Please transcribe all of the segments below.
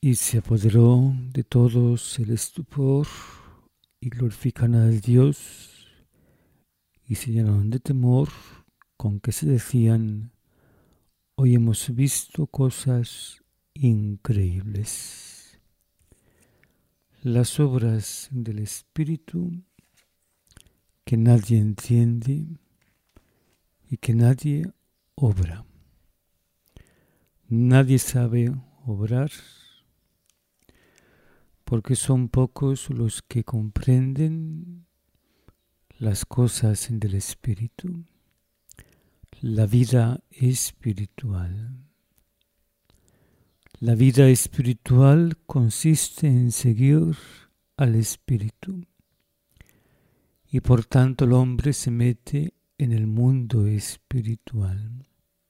Y se apoderó de todos el estupor y glorifican a Dios y se llenaron de temor, con que se decían: hoy hemos visto cosas increíbles. Las obras del Espíritu que nadie entiende y que nadie obra. Nadie sabe obrar porque son pocos los que comprenden las cosas del Espíritu, la vida espiritual. La vida espiritual consiste en seguir al Espíritu y por tanto el hombre se mete en el mundo espiritual.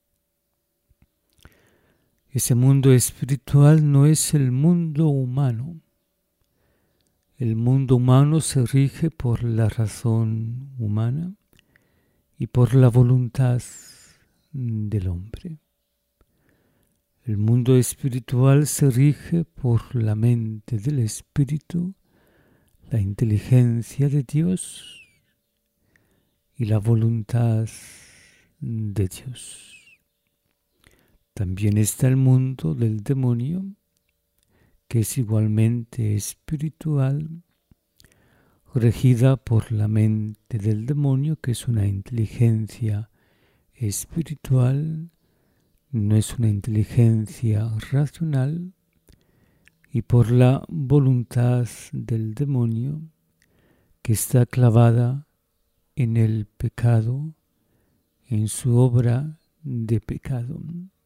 Ese mundo espiritual no es el mundo humano. El mundo humano se rige por la razón humana y por la voluntad del hombre. El mundo espiritual se rige por la mente del Espíritu, la inteligencia de Dios y la voluntad de Dios. También está el mundo del demonio, que es igualmente espiritual, regida por la mente del demonio, que es una inteligencia espiritual, no es una inteligencia racional, y por la voluntad del demonio, que está clavada en el pecado, en su obra de pecado.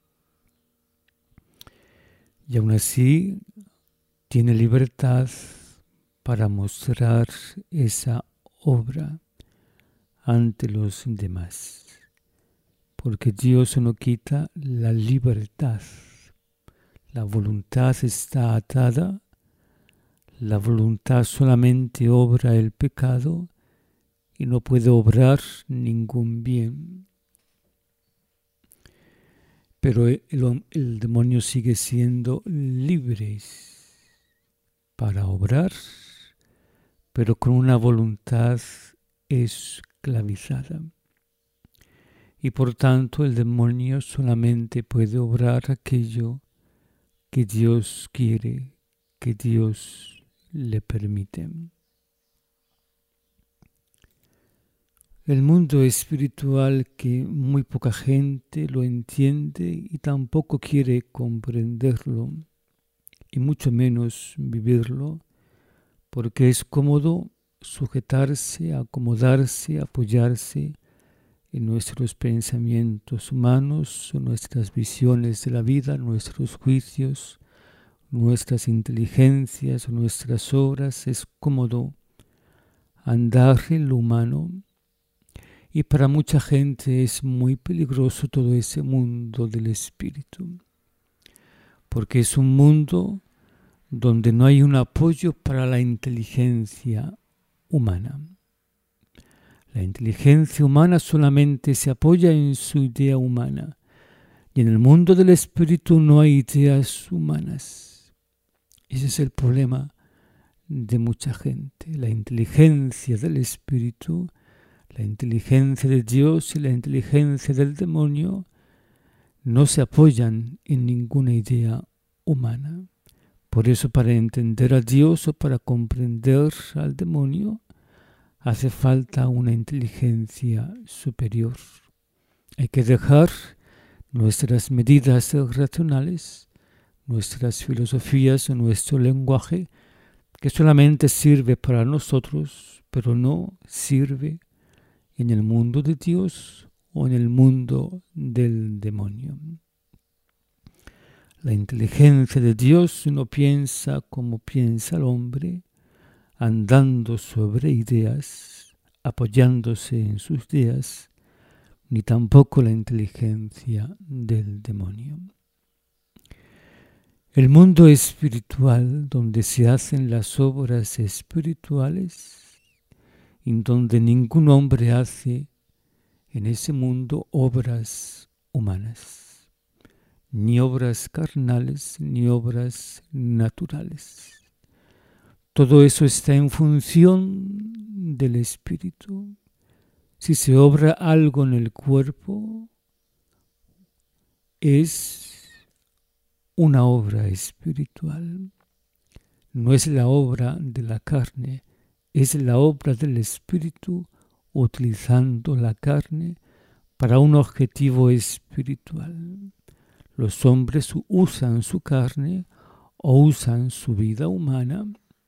Y aún así tiene libertad para mostrar esa obra ante los demás, porque Dios no quita la libertad. La voluntad está atada, la voluntad solamente obra el pecado y no puede obrar ningún bien. Pero el demonio sigue siendo libre para obrar, pero con una voluntad esclavizada. Y por tanto el demonio solamente puede obrar aquello que Dios quiere, que Dios le permite. El mundo espiritual, que muy poca gente lo entiende y tampoco quiere comprenderlo, y mucho menos vivirlo, porque es cómodo sujetarse, acomodarse, apoyarse en nuestros pensamientos humanos, nuestras visiones de la vida, nuestros juicios, nuestras inteligencias, nuestras obras. Es cómodo andar en lo humano. Y para mucha gente es muy peligroso todo ese mundo del espíritu, porque es un mundo donde no hay un apoyo para la inteligencia humana. La inteligencia humana solamente se apoya en su idea humana, y en el mundo del espíritu no hay ideas humanas. Ese es el problema de mucha gente. La inteligencia del espíritu, la inteligencia de Dios y la inteligencia del demonio no se apoyan en ninguna idea humana. Por eso, para entender a Dios o para comprender al demonio, hace falta una inteligencia superior. Hay que dejar nuestras medidas racionales, nuestras filosofías o nuestro lenguaje, que solamente sirve para nosotros, pero no sirve en el mundo de Dios o en el mundo del demonio. La inteligencia de Dios no piensa como piensa el hombre, andando sobre ideas, apoyándose en sus ideas, ni tampoco la inteligencia del demonio. El mundo espiritual, donde se hacen las obras espirituales, en donde ningún hombre hace en ese mundo obras humanas. ni obras carnales, ni obras naturales. Todo eso está en función del espíritu. Si se obra algo en el cuerpo, es una obra espiritual. No es la obra de la carne, es la obra del espíritu utilizando la carne para un objetivo espiritual. Los hombres usan su carne o usan su vida humana,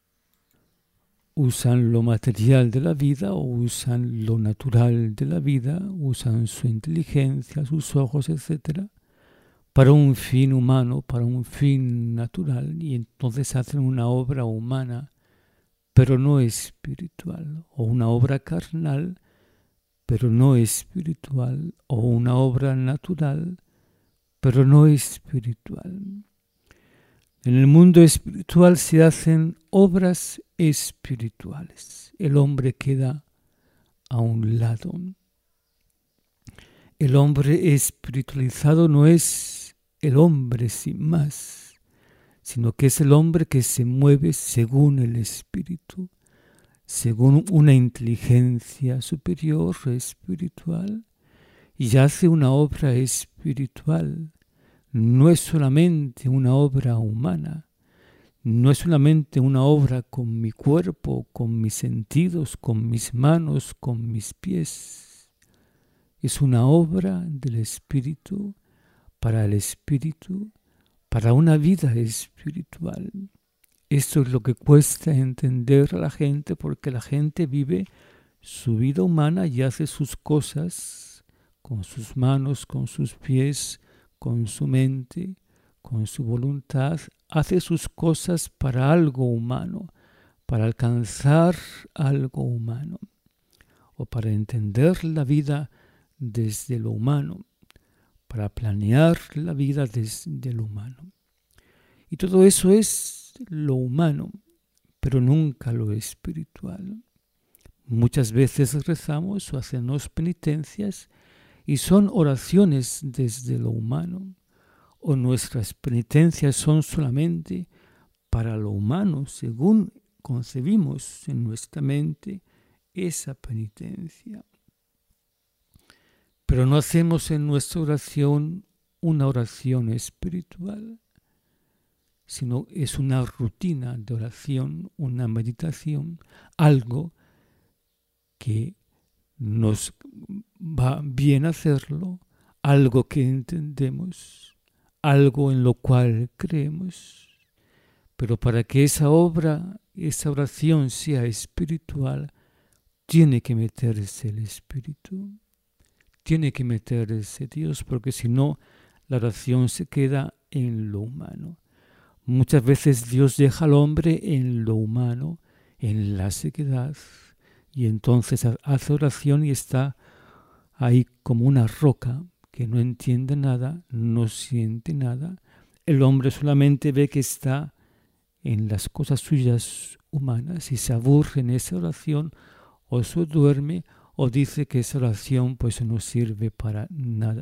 usan lo material de la vida o usan lo natural de la vida, usan su inteligencia, sus ojos, etc., para un fin humano, para un fin natural, y entonces hacen una obra humana, pero no espiritual, o una obra carnal, pero no espiritual, o una obra natural, pero no espiritual. En el mundo espiritual se hacen obras espirituales. El hombre queda a un lado. El hombre espiritualizado no es el hombre sin más, sino que es el hombre que se mueve según el espíritu, según una inteligencia superior espiritual, y hace una obra espiritual. No es solamente una obra humana, no es solamente una obra con mi cuerpo, con mis sentidos, con mis manos, con mis pies. Es una obra del espíritu, para una vida espiritual. Esto es lo que cuesta entender a la gente, porque la gente vive su vida humana y hace sus cosas con sus manos, con sus pies, con su mente, con su voluntad, hace sus cosas para algo humano, para alcanzar algo humano, o para entender la vida desde lo humano, para planear la vida desde lo humano. Y todo eso es lo humano, pero nunca lo espiritual. Muchas veces rezamos o hacemos penitencias y son oraciones desde lo humano, o nuestras penitencias son solamente para lo humano, según concebimos en nuestra mente esa penitencia. Pero no hacemos en nuestra oración una oración espiritual, sino es una rutina de oración, una meditación, algo que nos va bien hacerlo, algo que entendemos, algo en lo cual creemos. Pero para que esa obra, esa oración sea espiritual, tiene que meterse el espíritu, tiene que meterse Dios, porque si no, la oración se queda en lo humano. Muchas veces Dios deja al hombre en lo humano, en la sequedad, y entonces hace oración y está ahí como una roca que no entiende nada, no siente nada. El hombre solamente ve que está en las cosas suyas humanas y se aburre en esa oración, o se duerme o dice que esa oración pues no sirve para nada.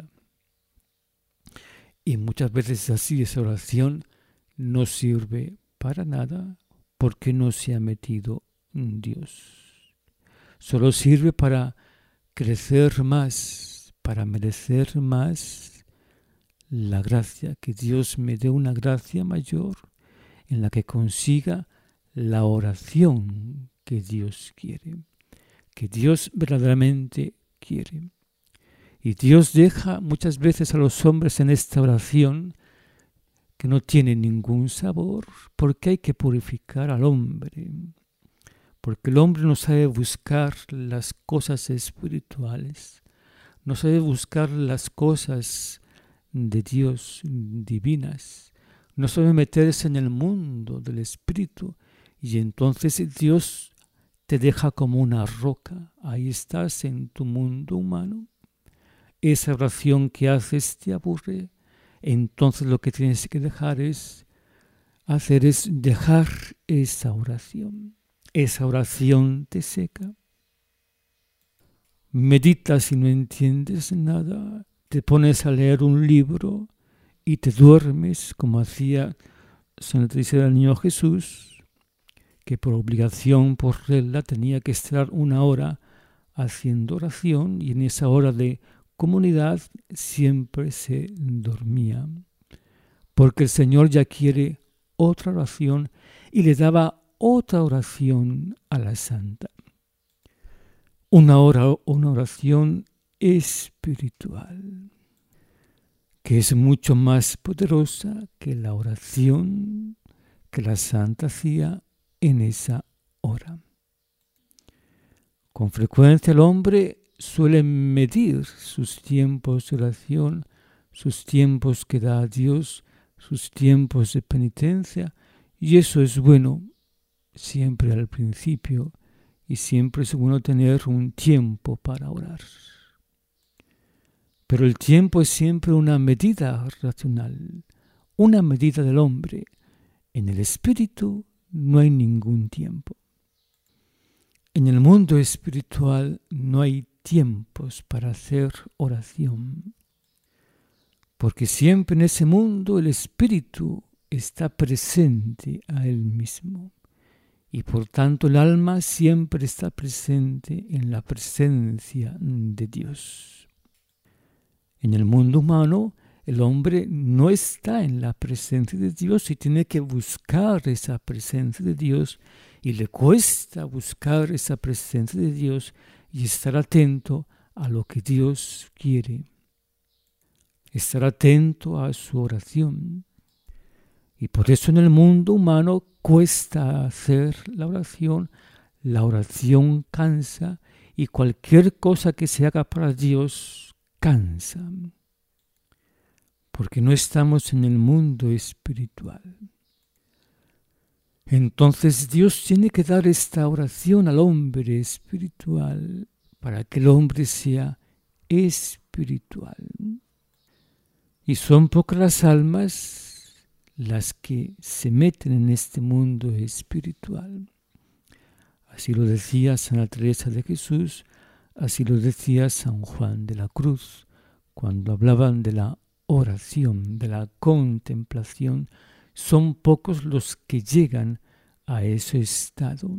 Y muchas veces así, esa oración no sirve para nada porque no se ha metido en Dios. Solo sirve para crecer más, para merecer más la gracia, que Dios me dé una gracia mayor en la que consiga la oración que Dios quiere, que Dios verdaderamente quiere. Y Dios deja muchas veces a los hombres en esta oración que no tiene ningún sabor, porque hay que purificar al hombre, porque el hombre no sabe buscar las cosas espirituales, no sabe buscar las cosas de Dios divinas, no sabe meterse en el mundo del espíritu, y entonces Dios te deja como una roca. Ahí estás en tu mundo humano, esa oración que haces te aburre, entonces lo que tienes que dejar es dejar esa oración. Esa oración te seca. Meditas y no entiendes nada. Te pones a leer un libro y te duermes, como hacía Santa Teresa del Niño Jesús, que por obligación, por regla, tenía que estar 1 hora haciendo oración, y en esa hora de comunidad siempre se dormía, porque el Señor ya quiere otra oración y le daba otra oración a la santa. Una oración espiritual, que es mucho más poderosa que la oración que la santa hacía en esa hora. Con frecuencia el hombre suele medir sus tiempos de oración, sus tiempos que da a Dios, sus tiempos de penitencia, y eso es bueno siempre al principio, y siempre es bueno tener un tiempo para orar. Pero el tiempo es siempre una medida racional, una medida del hombre. En el espíritu no hay ningún tiempo. En el mundo espiritual no hay tiempos para hacer oración, porque siempre en ese mundo el espíritu está presente a él mismo, y por tanto el alma siempre está presente en la presencia de Dios. En el mundo humano el hombre no está en la presencia de Dios y tiene que buscar esa presencia de Dios, y le cuesta buscar esa presencia de Dios y estar atento a lo que Dios quiere. Estar atento a su oración. Y por eso en el mundo humano cuesta hacer la oración cansa, y cualquier cosa que se haga para Dios cansa, porque no estamos en el mundo espiritual. Entonces Dios tiene que dar esta oración al hombre espiritual para que el hombre sea espiritual. Y son pocas las almas las que se meten en este mundo espiritual. Así lo decía Santa Teresa de Jesús, así lo decía San Juan de la Cruz, cuando hablaban de la oración, de la contemplación. Son pocos los que llegan a ese estado.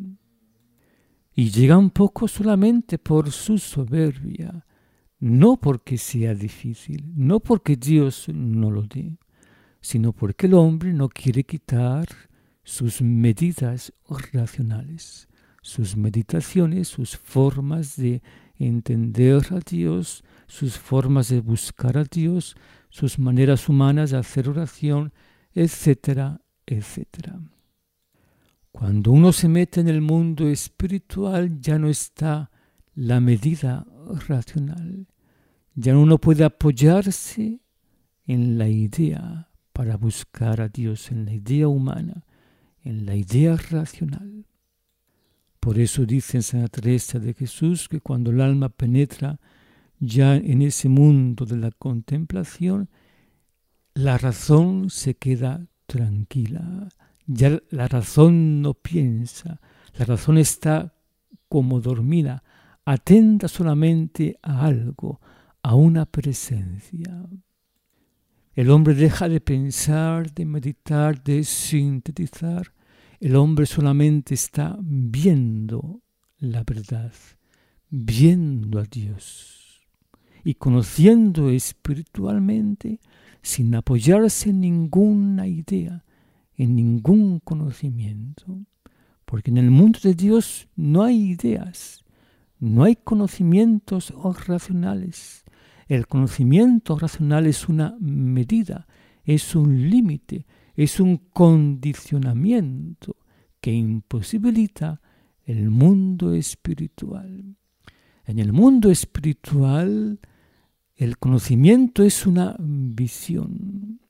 Y llegan pocos solamente por su soberbia, no porque sea difícil, no porque Dios no lo dé, sino porque el hombre no quiere quitar sus medidas racionales, sus meditaciones, sus formas de entender a Dios, sus formas de buscar a Dios, sus maneras humanas de hacer oración, etcétera, etcétera. Cuando uno se mete en el mundo espiritual ya no está la medida racional, ya uno puede apoyarse en la idea para buscar a Dios, en la idea humana, en la idea racional. Por eso dice Santa Teresa de Jesús que cuando el alma penetra ya en ese mundo de la contemplación, la razón se queda tranquila. Ya la razón no piensa, la razón está como dormida, atenta solamente a algo, a una presencia. El hombre deja de pensar, de meditar, de sintetizar. El hombre solamente está viendo la verdad, viendo a Dios y conociendo espiritualmente sin apoyarse en ninguna idea, en ningún conocimiento. Porque en el mundo de Dios no hay ideas, no hay conocimientos racionales. El conocimiento racional es una medida, es un límite, es un condicionamiento que imposibilita el mundo espiritual. En el mundo espiritual, el conocimiento es una visión,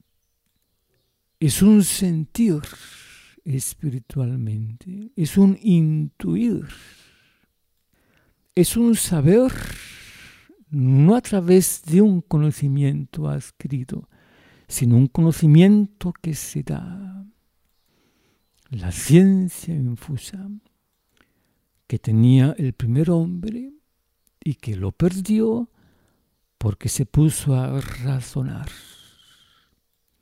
es un sentir espiritualmente, es un intuir, es un saber no a través de un conocimiento adquirido, sino un conocimiento que se da. La ciencia infusa que tenía el primer hombre y que lo perdió porque se puso a razonar.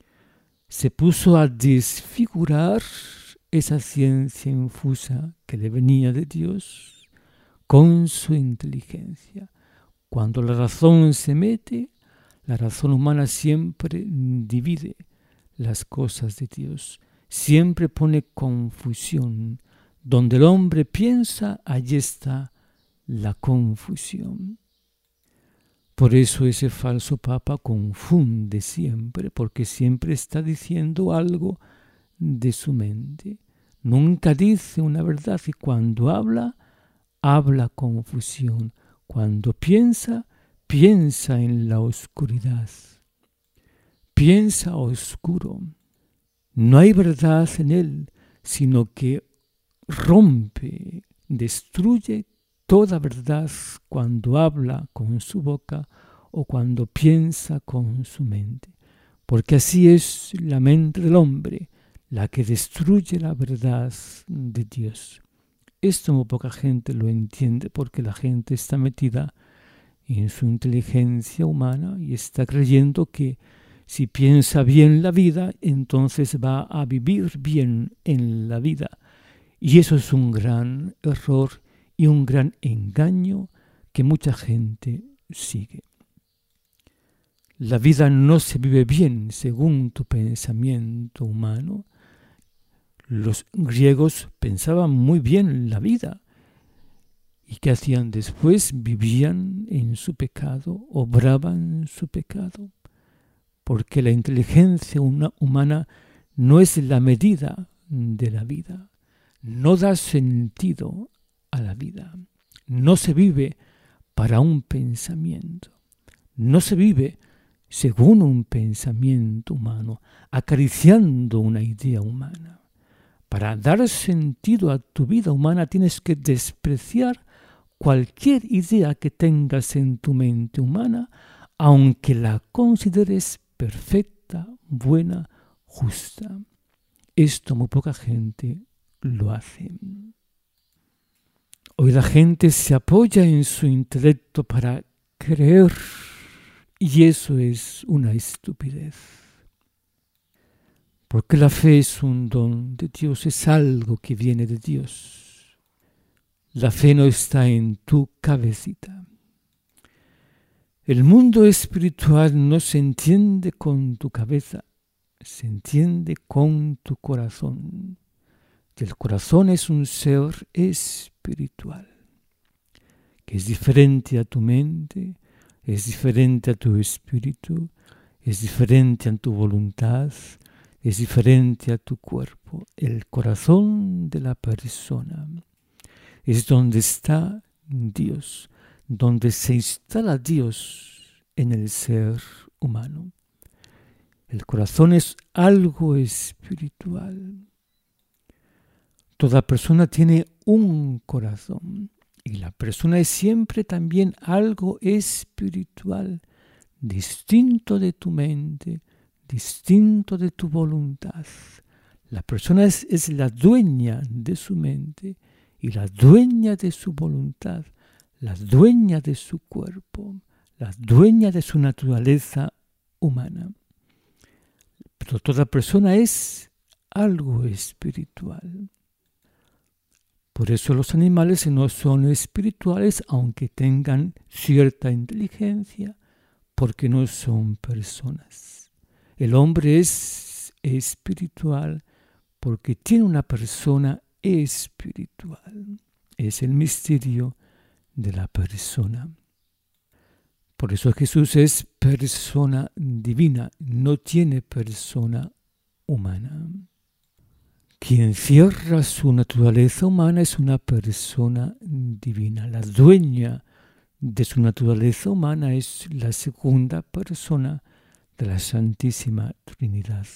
se puso a desfigurar esa ciencia infusa que le venía de Dios con su inteligencia. Cuando la razón se mete, la razón humana siempre divide las cosas de Dios, siempre pone confusión. Donde el hombre piensa, allí está la confusión. Por eso ese falso papa confunde siempre, porque siempre está diciendo algo de su mente. Nunca dice una verdad y cuando habla, habla confusión. Cuando piensa, piensa en la oscuridad. Piensa oscuro. No hay verdad en él, sino que rompe, destruye toda verdad cuando habla con su boca o cuando piensa con su mente. Porque así es la mente del hombre, la que destruye la verdad de Dios. Esto muy poca gente lo entiende porque la gente está metida en su inteligencia humana y está creyendo que si piensa bien la vida, entonces va a vivir bien en la vida. Y eso es un gran error y un gran engaño que mucha gente sigue. La vida no se vive bien según tu pensamiento humano. Los griegos pensaban muy bien la vida. ¿Y qué hacían después? Vivían en su pecado, obraban su pecado. Porque la inteligencia humana no es la medida de la vida. No da sentido a la vida. No se vive para un pensamiento. No se vive según un pensamiento humano, acariciando una idea humana. Para dar sentido a tu vida humana tienes que despreciar cualquier idea que tengas en tu mente humana, aunque la consideres perfecta, buena, justa. Esto muy poca gente lo hace. Hoy la gente se apoya en su intelecto para creer y eso es una estupidez. Porque la fe es un don de Dios, es algo que viene de Dios. La fe no está en tu cabecita. El mundo espiritual no se entiende con tu cabeza, se entiende con tu corazón. Y el corazón es un ser espiritual, que es diferente a tu mente, es diferente a tu espíritu, es diferente a tu voluntad, es diferente a tu cuerpo. El corazón de la persona es donde está Dios, donde se instala Dios en el ser humano. El corazón es algo espiritual. Toda persona tiene un corazón y la persona es siempre también algo espiritual, distinto de tu mente, distinto de tu voluntad. La persona es la dueña de su mente y la dueña de su voluntad, la dueña de su cuerpo, la dueña de su naturaleza humana. Pero toda persona es algo espiritual. Por eso los animales no son espirituales, aunque tengan cierta inteligencia, porque no son personas. El hombre es espiritual porque tiene una persona espiritual. Es el misterio de la persona. Por eso Jesús es persona divina, no tiene persona humana. Quien cierra su naturaleza humana es una persona divina. La dueña de su naturaleza humana es la segunda persona de la Santísima Trinidad.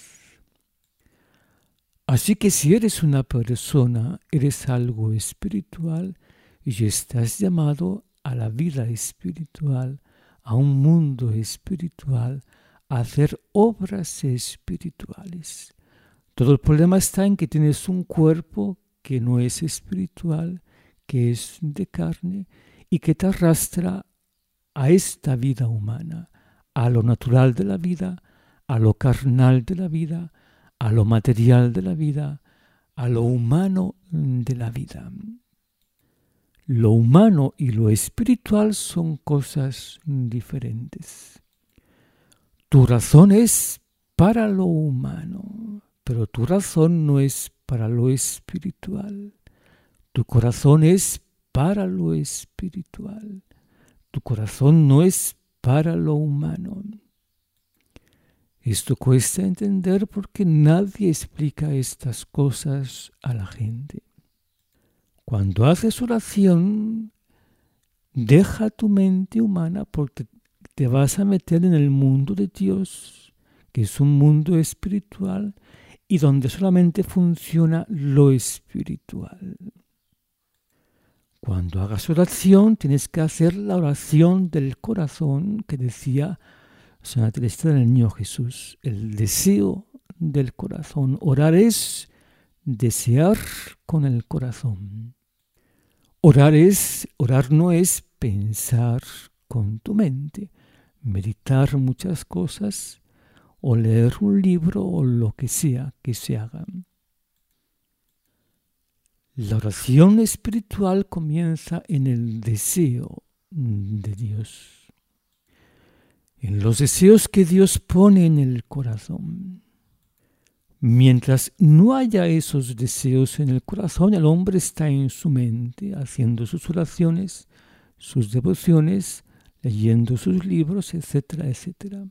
Así que si eres una persona, eres algo espiritual y estás llamado a la vida espiritual, a un mundo espiritual, a hacer obras espirituales. Todo el problema está en que tienes un cuerpo que no es espiritual, que es de carne y que te arrastra a esta vida humana, a lo natural de la vida, a lo carnal de la vida, a lo material de la vida, a lo humano de la vida. Lo humano y lo espiritual son cosas diferentes. Tu razón es para lo humano, pero tu razón no es para lo espiritual. Tu corazón es para lo espiritual. Tu corazón no es para lo humano. Esto cuesta entender porque nadie explica estas cosas a la gente. Cuando haces oración, deja tu mente humana porque te vas a meter en el mundo de Dios, que es un mundo espiritual y donde solamente funciona lo espiritual. Cuando hagas oración, tienes que hacer la oración del corazón que decía Santa Teresita del Niño Jesús, el deseo del corazón. Orar es desear con el corazón. Orar no es pensar con tu mente, meditar muchas cosas o leer un libro o lo que sea que se haga. La oración espiritual comienza en el deseo de Dios, en los deseos que Dios pone en el corazón. Mientras no haya esos deseos en el corazón, el hombre está en su mente, haciendo sus oraciones, sus devociones, leyendo sus libros, etcétera, etcétera.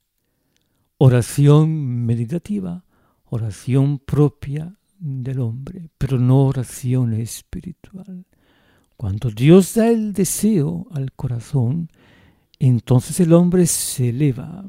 Oración meditativa, oración propia del hombre, pero no oración espiritual. Cuando Dios da el deseo al corazón, entonces el hombre se eleva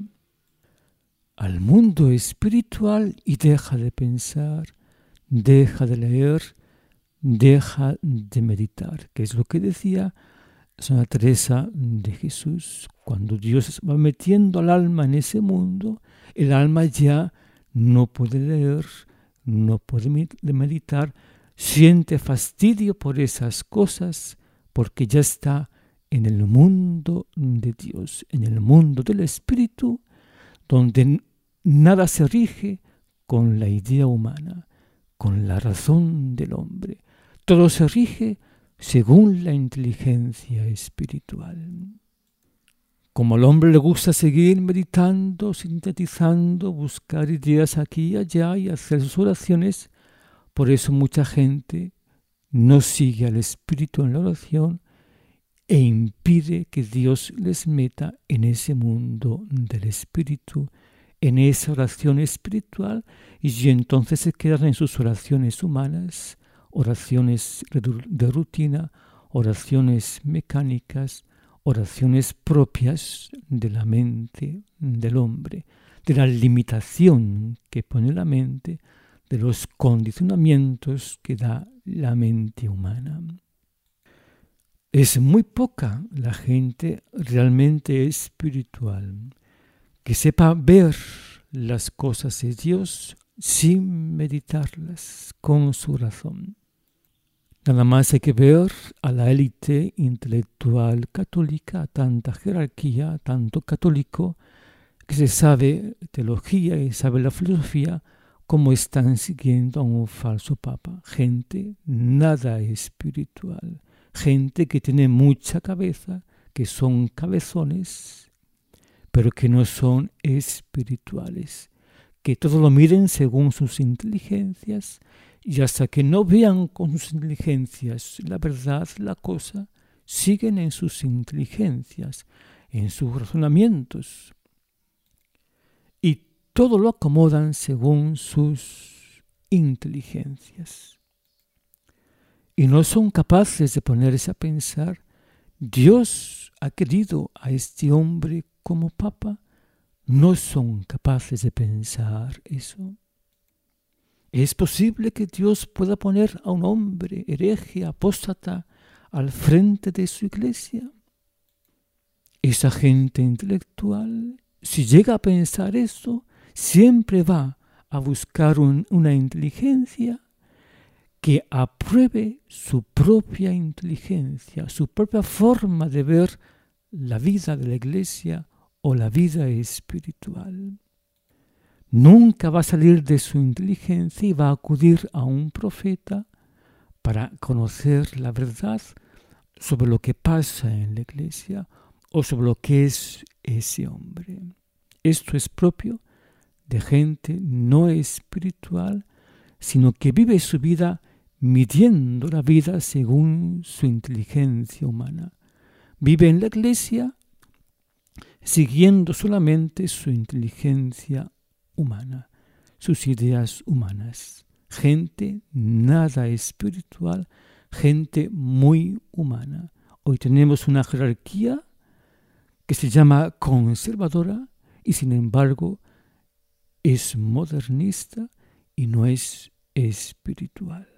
al mundo espiritual y deja de pensar, deja de leer, deja de meditar, que es lo que decía Santa Teresa de Jesús. Cuando Dios va metiendo al alma en ese mundo, el alma ya no puede leer, no puede meditar, siente fastidio por esas cosas, porque ya está en el mundo de Dios, en el mundo del Espíritu, donde nada se rige con la idea humana, con la razón del hombre. Todo se rige según la inteligencia espiritual. Como al hombre le gusta seguir meditando, sintetizando, buscar ideas aquí y allá y hacer sus oraciones, por eso mucha gente no sigue al Espíritu en la oración e impide que Dios les meta en ese mundo del Espíritu, en esa oración espiritual, y entonces se quedan en sus oraciones humanas, oraciones de rutina, oraciones mecánicas, oraciones propias de la mente del hombre, de la limitación que pone la mente, de los condicionamientos que da la mente humana. Es muy poca la gente realmente espiritual que sepa ver las cosas de Dios sin meditarlas con su razón. Nada más hay que ver a la élite intelectual católica, a tanta jerarquía, a tanto católico, que se sabe teología y sabe la filosofía, como están siguiendo a un falso papa. Gente nada espiritual. Gente que tiene mucha cabeza, que son cabezones, pero que no son espirituales. Que todo lo miren según sus inteligencias, y hasta que no vean con sus inteligencias la verdad, la cosa, siguen en sus inteligencias, en sus razonamientos, y todo lo acomodan según sus inteligencias. Y no son capaces de ponerse a pensar, Dios ha querido a este hombre como papa. No son capaces de pensar eso. ¿Es posible que Dios pueda poner a un hombre hereje, apóstata, al frente de su iglesia? Esa gente intelectual, si llega a pensar eso, siempre va a buscar una inteligencia que apruebe su propia inteligencia, su propia forma de ver la vida de la iglesia o la vida espiritual. Nunca va a salir de su inteligencia y va a acudir a un profeta para conocer la verdad sobre lo que pasa en la iglesia o sobre lo que es ese hombre. Esto es propio de gente no espiritual, sino que vive su vida midiendo la vida según su inteligencia humana. Vive en la iglesia siguiendo solamente su inteligencia humana, sus ideas humanas. Gente nada espiritual, gente muy humana. Hoy tenemos una jerarquía que se llama conservadora y sin embargo es modernista y no es espiritual.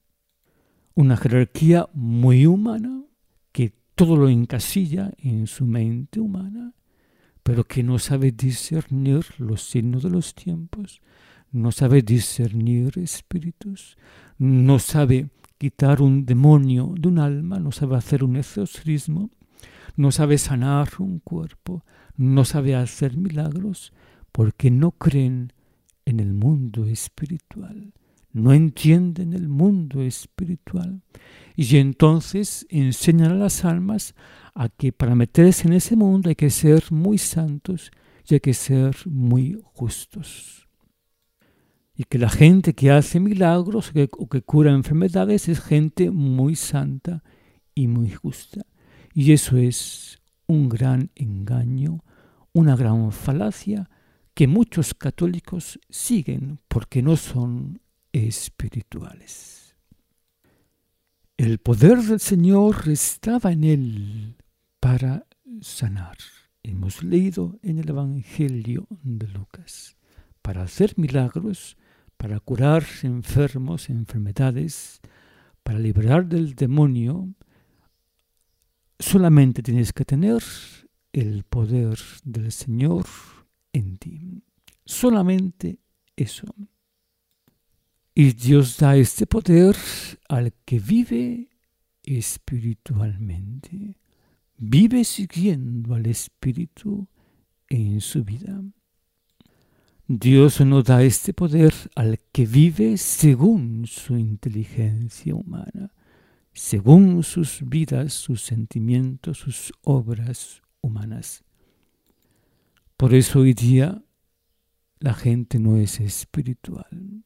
Una jerarquía muy humana que todo lo encasilla en su mente humana, pero que no sabe discernir los signos de los tiempos, no sabe discernir espíritus, no sabe quitar un demonio de un alma, no sabe hacer un exorcismo, no sabe sanar un cuerpo, no sabe hacer milagros, porque no creen en el mundo espiritual, no entienden el mundo espiritual. Y entonces enseñan a las almas a que para meterse en ese mundo hay que ser muy santos y hay que ser muy justos. Y que la gente que hace milagros o que cura enfermedades es gente muy santa y muy justa. Y eso es un gran engaño, una gran falacia que muchos católicos siguen porque no son espirituales. El poder del Señor estaba en él para sanar. Hemos leído en el Evangelio de Lucas, para hacer milagros, para curar enfermos, enfermedades, para liberar del demonio, solamente tienes que tener el poder del Señor en ti. Solamente eso. Y Dios da este poder al que vive espiritualmente. Vive siguiendo al Espíritu en su vida. Dios no da este poder al que vive según su inteligencia humana, según sus vidas, sus sentimientos, sus obras humanas. Por eso hoy día la gente no es espiritual.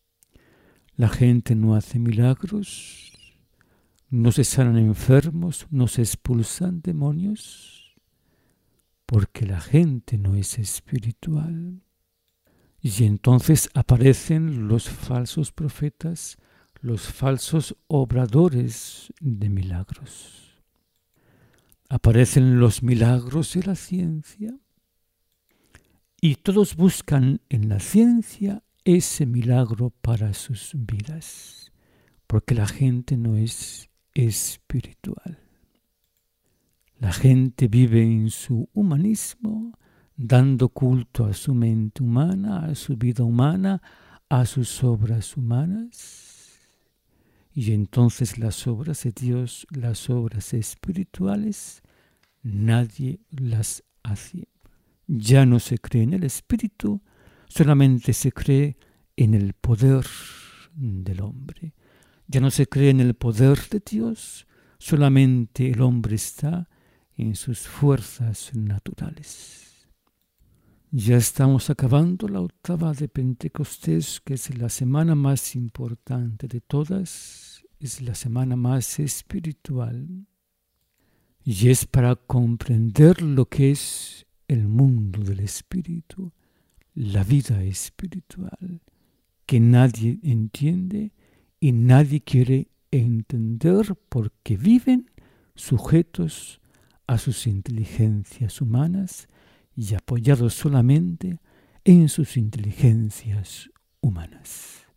La gente no hace milagros, no se sanan enfermos, no se expulsan demonios, porque la gente no es espiritual. Y entonces aparecen los falsos profetas, los falsos obradores de milagros. Aparecen los milagros de la ciencia y todos buscan en la ciencia ese milagro para sus vidas, porque la gente no es espiritual. La gente vive en su humanismo, dando culto a su mente humana, a su vida humana, a sus obras humanas. Y entonces las obras de Dios, las obras espirituales, nadie las hace. Ya no se cree en el Espíritu, solamente se cree en el poder del hombre. Ya no se cree en el poder de Dios, solamente el hombre está en sus fuerzas naturales. Ya estamos acabando la octava de Pentecostés, que es la semana más importante de todas, es la semana más espiritual. Y es para comprender lo que es el mundo del espíritu, la vida espiritual, que nadie entiende y nadie quiere entender porque viven sujetos a sus inteligencias humanas y apoyados solamente en sus inteligencias humanas.